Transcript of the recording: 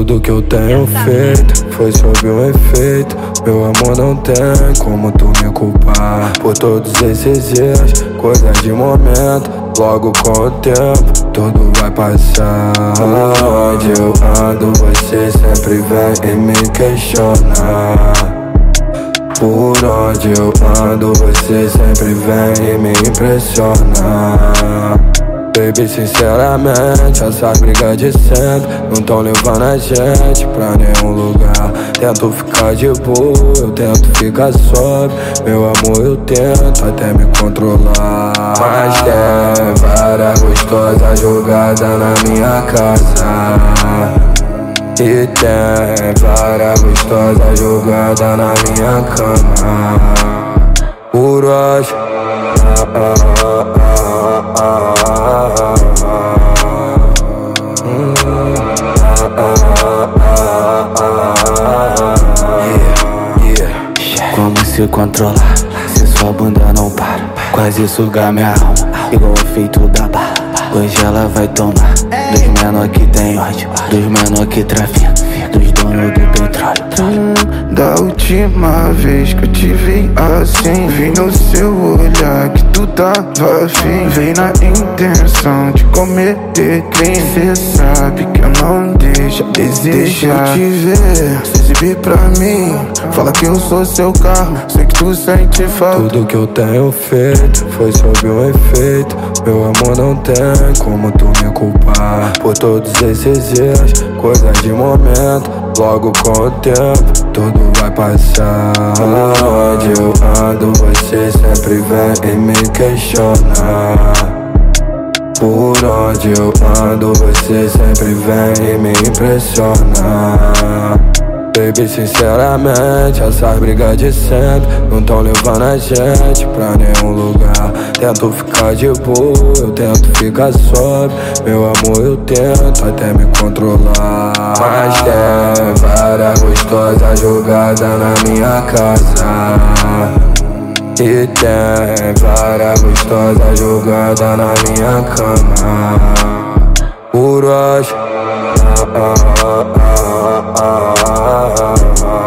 Tudo que eu tenho feito foi sob um efeito. Meu amor, não tem como tu me culpar por todos esses dias, coisas de momento. Logo com o tempo, tudo vai passar. Onde eu ando, você sempre vem e me questiona. Por onde eu ando, você sempre vem e me impressiona. Baby, sinceramente, essas brigas de sempre não tão levando a gente pra nenhum lugar. Tento ficar de boa, eu tento ficar sóbrio. Meu amor, eu tento até me controlar. Mas tem várias gostosas jogadas na minha casa. E tem várias gostosas jogadas na minha cama. Por hoje Como se controlar se sua bunda não para? Quase sugar minha alma, igual o efeito da bala. Hoje ela vai tomar dos menor que tem ódio, dos menor que trafica, dos donos do petróleo. Da última vez que eu te vi assim, vi no seu olhar que tu tava afim. Vem na intenção de cometer crime. Cê sabe que eu não deixo a desejar. Deixa eu te ver, se exibir pra mim. Fala que eu sou seu carro, sei que tu sente falta. Tudo que eu tenho feito foi sob um efeito. Meu amor, não tem como tu me culpar por todos esses dias, coisas de momento. Logo com o tempo, tudo vai passar. Onde eu ando, você sempre vem e me questiona. Por onde eu ando, você sempre vem e me impressiona. Baby, sinceramente, essas brigas de sempre não tão levando a gente pra nenhum lugar. Tento ficar de boa, eu tento ficar sóbrio. Meu amor, eu tento até me controlar. Mas tem várias gostosas jogadas na minha casa. E tem várias gostosas jogadas na minha cama. Por hoje